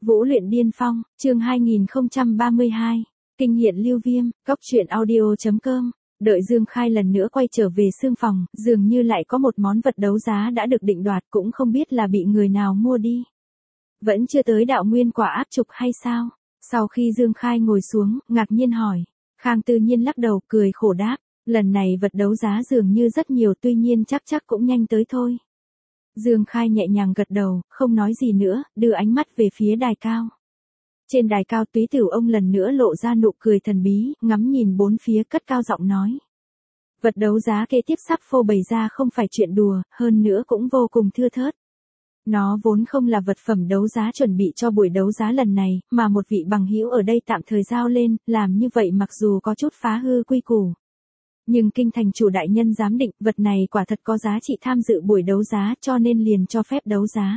Vũ luyện điên phong, chương 2032, kinh hiện lưu viêm, góc truyện audio.com. Đợi Dương Khai lần nữa quay trở về xương phòng, dường như lại có một món vật đấu giá đã được định đoạt, cũng không biết là bị người nào mua đi. Vẫn chưa tới đạo nguyên quả áp trục hay sao? Sau khi Dương Khai ngồi xuống, ngạc nhiên hỏi. Khang Tư Nhiên lắc đầu, cười khổ đáp, lần này vật đấu giá dường như rất nhiều, tuy nhiên chắc cũng nhanh tới thôi. Dương Khai nhẹ nhàng gật đầu, không nói gì nữa, đưa ánh mắt về phía đài cao. Trên đài cao Túy Tiểu ông lần nữa lộ ra nụ cười thần bí, ngắm nhìn bốn phía cất cao giọng nói. Vật đấu giá kế tiếp sắp phô bày ra không phải chuyện đùa, hơn nữa cũng vô cùng thưa thớt. Nó vốn không là vật phẩm đấu giá chuẩn bị cho buổi đấu giá lần này, mà một vị bằng hữu ở đây tạm thời giao lên, làm như vậy mặc dù có chút phá hư quy củ. Nhưng kinh thành chủ đại nhân giám định vật này quả thật có giá trị tham dự buổi đấu giá, cho nên liền cho phép đấu giá.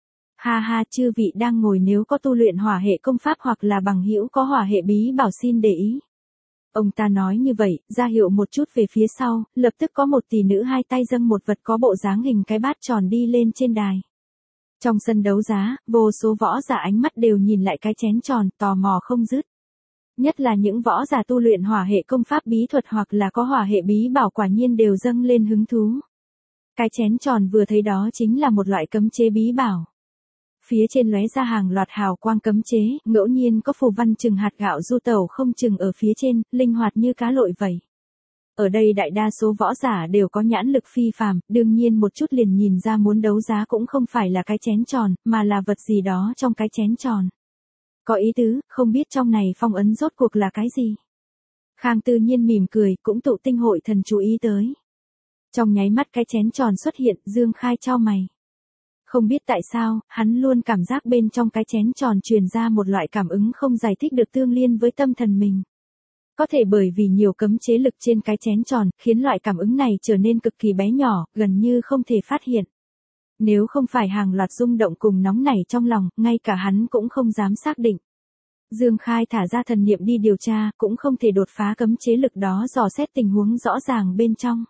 Ha ha, chư vị đang ngồi nếu có tu luyện hỏa hệ công pháp hoặc là bằng hữu có hỏa hệ bí bảo xin để ý. Ông ta nói như vậy, ra hiệu một chút về phía sau, lập tức có một tỷ nữ hai tay dâng một vật có bộ dáng hình cái bát tròn đi lên trên đài. Trong sân đấu giá, vô số võ giả ánh mắt đều nhìn lại cái chén tròn, tò mò không dứt. Nhất là những võ giả tu luyện hỏa hệ công pháp bí thuật hoặc là có hỏa hệ bí bảo quả nhiên đều dâng lên hứng thú. Cái chén tròn vừa thấy đó chính là một loại cấm chế bí bảo. Phía trên lóe ra hàng loạt hào quang cấm chế, ngẫu nhiên có phù văn chừng hạt gạo du tẩu không chừng ở phía trên, linh hoạt như cá lội vậy. Ở đây đại đa số võ giả đều có nhãn lực phi phàm, đương nhiên một chút liền nhìn ra muốn đấu giá cũng không phải là cái chén tròn, mà là vật gì đó trong cái chén tròn. Có ý tứ, không biết trong này phong ấn rốt cuộc là cái gì. Khang Tư Nhiên mỉm cười, cũng tụ tinh hội thần chú ý tới. Trong nháy mắt cái chén tròn xuất hiện, Dương Khai chau mày. Không biết tại sao, hắn luôn cảm giác bên trong cái chén tròn truyền ra một loại cảm ứng không giải thích được tương liên với tâm thần mình. Có thể bởi vì nhiều cấm chế lực trên cái chén tròn, khiến loại cảm ứng này trở nên cực kỳ bé nhỏ, gần như không thể phát hiện. Nếu không phải hàng loạt rung động cùng nóng nảy trong lòng, ngay cả hắn cũng không dám xác định. Dương Khai thả ra thần niệm đi điều tra, cũng không thể đột phá cấm chế lực đó dò xét tình huống rõ ràng bên trong.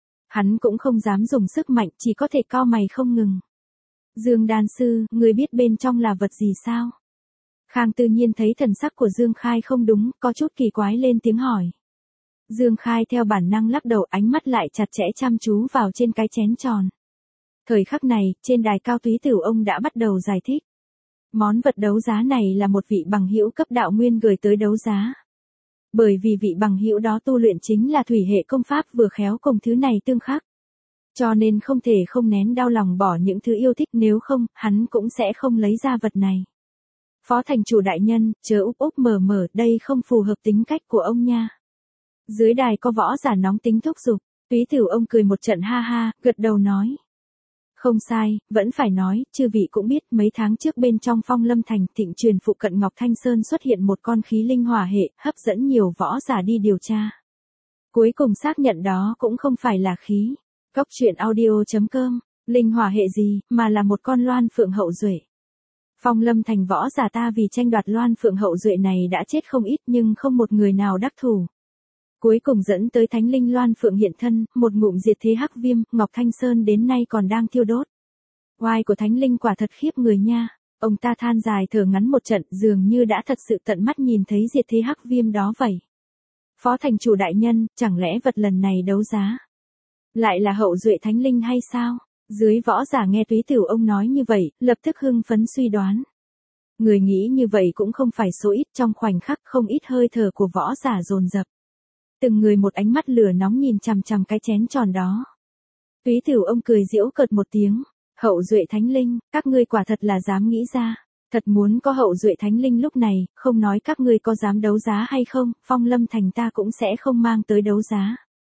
Hắn cũng không dám dùng sức mạnh, chỉ có thể cau mày không ngừng. Dương đan sư, người biết bên trong là vật gì sao? Khang Tư Nhiên thấy thần sắc của Dương Khai không đúng, có chút kỳ quái lên tiếng hỏi. Dương Khai theo bản năng lắc đầu, ánh mắt lại chặt chẽ chăm chú vào trên cái chén tròn. Thời khắc này, trên đài cao Túy Tiểu ông đã bắt đầu giải thích. Món vật đấu giá này là một vị bằng hữu cấp đạo nguyên gửi tới đấu giá. Bởi vì vị bằng hữu đó tu luyện chính là thủy hệ công pháp vừa khéo cùng thứ này tương khắc. Cho nên không thể không nén đau lòng bỏ những thứ yêu thích, nếu không, hắn cũng sẽ không lấy ra vật này. Phó thành chủ đại nhân, chớ úp mở, đây không phù hợp tính cách của ông nha. Dưới đài có võ giả nóng tính thúc giục, Túy Tiểu ông cười một trận ha ha, gật đầu nói. Không sai, vẫn phải nói, chư vị cũng biết mấy tháng trước bên trong Phong Lâm Thành Thịnh Truyền phụ cận Ngọc Thanh Sơn xuất hiện một con khí linh hỏa hệ, hấp dẫn nhiều võ giả đi điều tra. Cuối cùng xác nhận đó cũng không phải là khí. Góc truyện audio.com, linh hỏa hệ gì, mà là một con loan phượng hậu duệ. Phong Lâm Thành võ giả ta vì tranh đoạt loan phượng hậu duệ này đã chết không ít nhưng không một người nào đắc thủ. Cuối cùng dẫn tới thánh linh loan phượng hiện thân, một ngụm diệt thế hắc viêm, Ngọc Thanh Sơn đến nay còn đang thiêu đốt. Oai của thánh linh quả thật khiếp người nha. Ông ta than dài thở ngắn một trận, dường như đã thật sự tận mắt nhìn thấy diệt thế hắc viêm đó vậy. Phó thành chủ đại nhân, chẳng lẽ vật lần này đấu giá lại là hậu duệ thánh linh hay sao? Dưới võ giả nghe Túy Tiểu ông nói như vậy, lập tức hưng phấn suy đoán. Người nghĩ như vậy cũng không phải số ít, trong khoảnh khắc không ít hơi thở của võ giả dồn dập. Từng người một ánh mắt lửa nóng nhìn chằm chằm cái chén tròn đó. Túy Tiểu ông cười giễu cợt một tiếng, hậu duệ thánh linh, các ngươi quả thật là dám nghĩ ra. Thật muốn có hậu duệ thánh linh lúc này, không nói các ngươi có dám đấu giá hay không, Phong Lâm Thành ta cũng sẽ không mang tới đấu giá.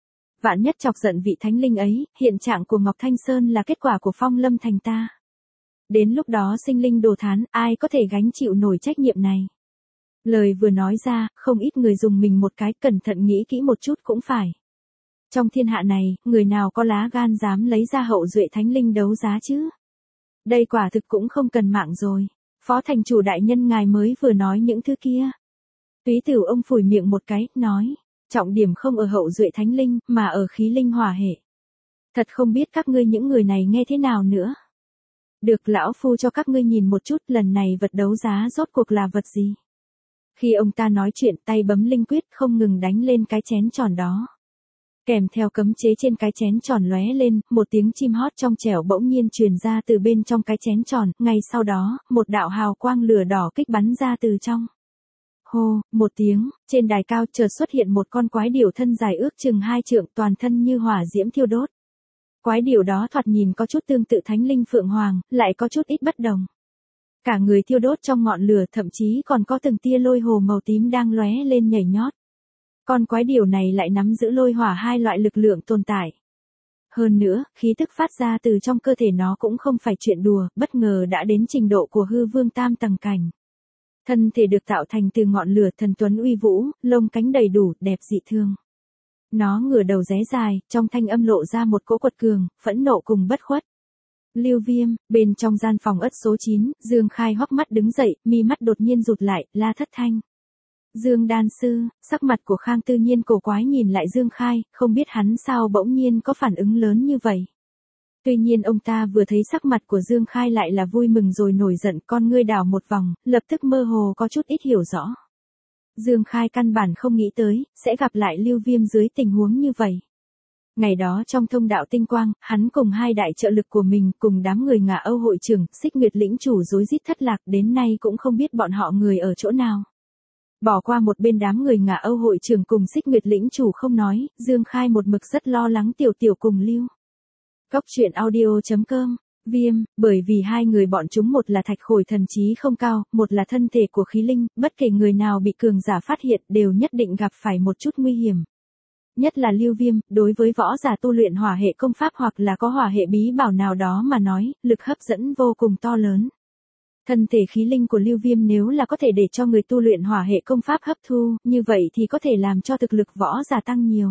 Vạn nhất chọc giận vị thánh linh ấy, hiện trạng của Ngọc Thanh Sơn là kết quả của Phong Lâm Thành ta. Đến lúc đó sinh linh đồ thán, ai có thể gánh chịu nổi trách nhiệm này. Lời vừa nói ra, không ít người dùng mình một cái, cẩn thận nghĩ kỹ một chút cũng phải. Trong thiên hạ này, người nào có lá gan dám lấy ra hậu duệ thánh linh đấu giá chứ? Đây quả thực cũng không cần mạng rồi. Phó thành chủ đại nhân ngài mới vừa nói những thứ kia. Túy Tiểu ông phủi miệng một cái, nói. Trọng điểm không ở hậu duệ thánh linh, mà ở khí linh hỏa hệ. Thật không biết các ngươi những người này nghe thế nào nữa. Được, lão phu cho các ngươi nhìn một chút, lần này vật đấu giá rốt cuộc là vật gì. Khi ông ta nói chuyện, tay bấm linh quyết không ngừng đánh lên cái chén tròn đó. Kèm theo cấm chế trên cái chén tròn lóe lên, một tiếng chim hót trong trẻo bỗng nhiên truyền ra từ bên trong cái chén tròn, ngay sau đó, một đạo hào quang lửa đỏ kích bắn ra từ trong. Hô, một tiếng, trên đài cao chợt xuất hiện một con quái điểu thân dài ước chừng 2 trượng, toàn thân như hỏa diễm thiêu đốt. Quái điểu đó thoạt nhìn có chút tương tự thánh linh phượng hoàng, lại có chút ít bất đồng. Cả người thiêu đốt trong ngọn lửa, thậm chí còn có từng tia lôi hồ màu tím đang lóe lên nhảy nhót. Con quái điểu này lại nắm giữ lôi hỏa hai loại lực lượng tồn tại. Hơn nữa, khí tức phát ra từ trong cơ thể nó cũng không phải chuyện đùa, bất ngờ đã đến trình độ của hư vương tam tầng cảnh. Thân thể được tạo thành từ ngọn lửa, thần tuấn uy vũ, lông cánh đầy đủ, đẹp dị thương. Nó ngửa đầu ré dài, trong thanh âm lộ ra một cỗ quật cường, phẫn nộ cùng bất khuất. Lưu Viêm, bên trong gian phòng ất số 9, Dương Khai hốc mắt đứng dậy, mi mắt đột nhiên rụt lại, la thất thanh. Dương đan sư, sắc mặt của Khang Tư Nhiên cổ quái nhìn lại Dương Khai, không biết hắn sao bỗng nhiên có phản ứng lớn như vậy. Tuy nhiên ông ta vừa thấy sắc mặt của Dương Khai lại là vui mừng rồi nổi giận, con ngươi đảo một vòng, lập tức mơ hồ có chút ít hiểu rõ. Dương Khai căn bản không nghĩ tới, sẽ gặp lại Lưu Viêm dưới tình huống như vậy. Ngày đó trong thông đạo tinh quang, hắn cùng hai đại trợ lực của mình cùng đám người Ngạ Âu hội trưởng, Xích Nguyệt lĩnh chủ rối rít thất lạc, đến nay cũng không biết bọn họ người ở chỗ nào. Bỏ qua một bên đám người Ngạ Âu hội trưởng cùng Xích Nguyệt lĩnh chủ không nói, Dương Khai một mực rất lo lắng Tiểu Tiểu cùng Lưu. Góc truyện audio.com, Viêm, bởi vì hai người bọn chúng một là thạch khổi thần trí không cao, một là thân thể của khí linh, bất kể người nào bị cường giả phát hiện đều nhất định gặp phải một chút nguy hiểm. Nhất là Lưu Viêm, đối với võ giả tu luyện hỏa hệ công pháp hoặc là có hỏa hệ bí bảo nào đó mà nói, lực hấp dẫn vô cùng to lớn. Thân thể khí linh của Lưu Viêm nếu là có thể để cho người tu luyện hỏa hệ công pháp hấp thu, như vậy thì có thể làm cho thực lực võ giả tăng nhiều.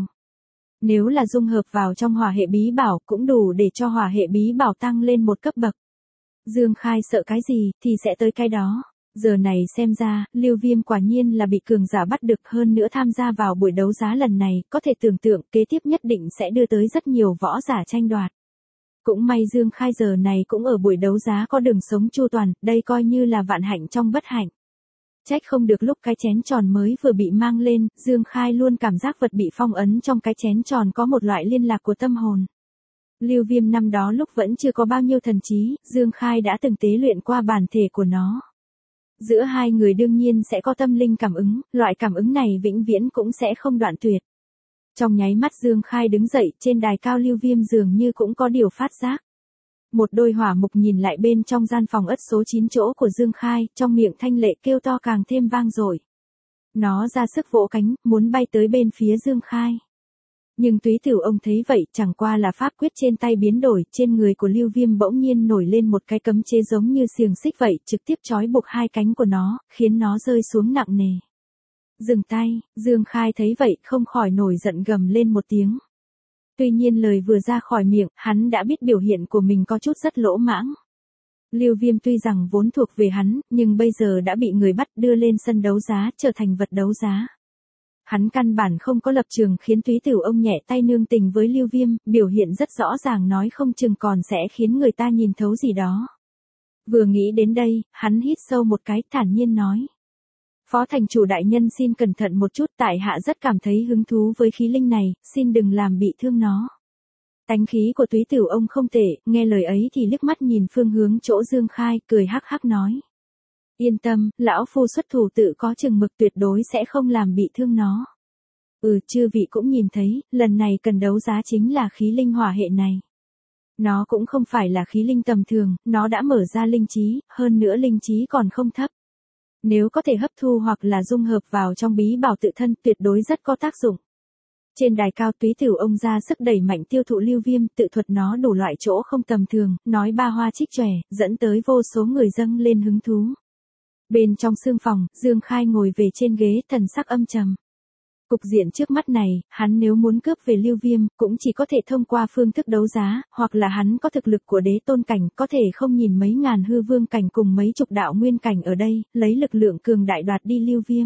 Nếu là dung hợp vào trong hỏa hệ bí bảo cũng đủ để cho hỏa hệ bí bảo tăng lên một cấp bậc. Dương Khai sợ cái gì thì sẽ tới cái đó. Giờ này xem ra, Lưu Viêm quả nhiên là bị cường giả bắt được, hơn nữa tham gia vào buổi đấu giá lần này, có thể tưởng tượng kế tiếp nhất định sẽ đưa tới rất nhiều võ giả tranh đoạt. Cũng may Dương Khai giờ này cũng ở buổi đấu giá có đường sống chu toàn, đây coi như là vạn hạnh trong bất hạnh. Trách không được lúc cái chén tròn mới vừa bị mang lên, Dương Khai luôn cảm giác vật bị phong ấn trong cái chén tròn có một loại liên lạc của tâm hồn. Lưu Viêm năm đó lúc vẫn chưa có bao nhiêu thần trí, Dương Khai đã từng tế luyện qua bản thể của nó. Giữa hai người đương nhiên sẽ có tâm linh cảm ứng, loại cảm ứng này vĩnh viễn cũng sẽ không đoạn tuyệt. Trong nháy mắt Dương Khai đứng dậy, trên đài cao Lưu Viêm dường như cũng có điều phát giác. Một đôi hỏa mục nhìn lại bên trong gian phòng ất số 9 chỗ của Dương Khai, trong miệng thanh lệ kêu to càng thêm vang dội. Nó ra sức vỗ cánh, muốn bay tới bên phía Dương Khai. Nhưng Túy Tửu ông thấy vậy, chẳng qua là pháp quyết trên tay biến đổi, trên người của Lưu Viêm bỗng nhiên nổi lên một cái cấm chế giống như xiềng xích vậy, trực tiếp trói buộc hai cánh của nó, khiến nó rơi xuống nặng nề. Dừng tay, Dương Khai thấy vậy không khỏi nổi giận gầm lên một tiếng. Tuy nhiên lời vừa ra khỏi miệng, hắn đã biết biểu hiện của mình có chút rất lỗ mãng. Lưu Viêm tuy rằng vốn thuộc về hắn, nhưng bây giờ đã bị người bắt đưa lên sân đấu giá, trở thành vật đấu giá. Hắn căn bản không có lập trường, khiến Túy Tửu ông nhẹ tay nương tình với Lưu Viêm, biểu hiện rất rõ ràng nói không chừng còn sẽ khiến người ta nhìn thấu gì đó. Vừa nghĩ đến đây, hắn hít sâu một cái, thản nhiên nói. Phó thành chủ đại nhân xin cẩn thận một chút, tại hạ rất cảm thấy hứng thú với khí linh này, xin đừng làm bị thương nó. Tánh khí của Túy Tửu ông không tệ, nghe lời ấy thì liếc mắt nhìn phương hướng chỗ Dương Khai, cười hắc hắc nói. Yên tâm, lão phu xuất thủ tự có chừng mực, tuyệt đối sẽ không làm bị thương nó. Chư vị cũng nhìn thấy, lần này cần đấu giá chính là khí linh hỏa hệ này. Nó cũng không phải là khí linh tầm thường, nó đã mở ra linh trí, hơn nữa linh trí còn không thấp. Nếu có thể hấp thu hoặc là dung hợp vào trong bí bảo tự thân, tuyệt đối rất có tác dụng. Trên đài cao Túy Tửu ông ra sức đẩy mạnh tiêu thụ Lưu Viêm, tự thuật nó đủ loại chỗ không tầm thường, nói ba hoa trích chòe, dẫn tới vô số người dâng lên hứng thú. Bên trong sương phòng, Dương Khai ngồi về trên ghế, thần sắc âm trầm. Cục diện trước mắt này, hắn nếu muốn cướp về Lưu Viêm, cũng chỉ có thể thông qua phương thức đấu giá, hoặc là hắn có thực lực của đế tôn cảnh, có thể không nhìn mấy ngàn hư vương cảnh cùng mấy chục đạo nguyên cảnh ở đây, lấy lực lượng cường đại đoạt đi Lưu Viêm.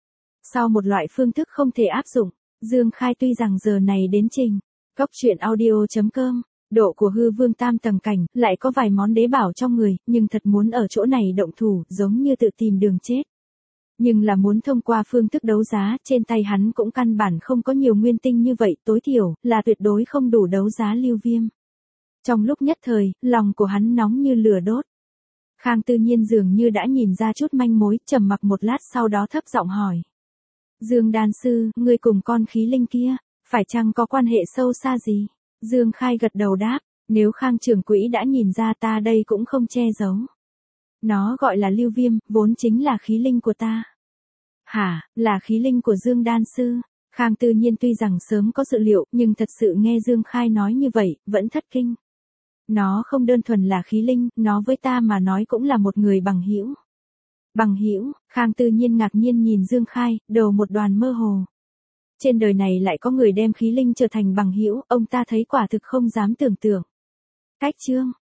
Sau một loại phương thức không thể áp dụng, Dương Khai tuy rằng giờ này đến trình. Góc truyện audio.com Độ của hư vương tam tầng cảnh, lại có vài món đế bảo trong người, nhưng thật muốn ở chỗ này động thủ, giống như tự tìm đường chết. Nhưng là muốn thông qua phương thức đấu giá, trên tay hắn cũng căn bản không có nhiều nguyên tinh như vậy, tối thiểu, là tuyệt đối không đủ đấu giá Lưu Viêm. Trong lúc nhất thời, lòng của hắn nóng như lửa đốt. Khang Tư Nhiên dường như đã nhìn ra chút manh mối, trầm mặc một lát sau đó thấp giọng hỏi. Dương đan sư, ngươi cùng con khí linh kia, phải chăng có quan hệ sâu xa gì? Dương Khai gật đầu đáp, nếu Khang trưởng quỹ đã nhìn ra ta đây cũng không che giấu. Nó gọi là Lưu Viêm, vốn chính là khí linh của ta. Hả, là khí linh của Dương đan sư? Khang Tư Nhiên tuy rằng sớm có dự liệu, nhưng thật sự nghe Dương Khai nói như vậy, vẫn thất kinh. Nó không đơn thuần là khí linh, nó với ta mà nói cũng là một người bằng hữu. Bằng hữu? Khang Tư Nhiên ngạc nhiên nhìn Dương Khai, đầu một đoàn mơ hồ. Trên đời này lại có người đem khí linh trở thành bằng hữu, ông ta thấy quả thực không dám tưởng tượng. Cách chương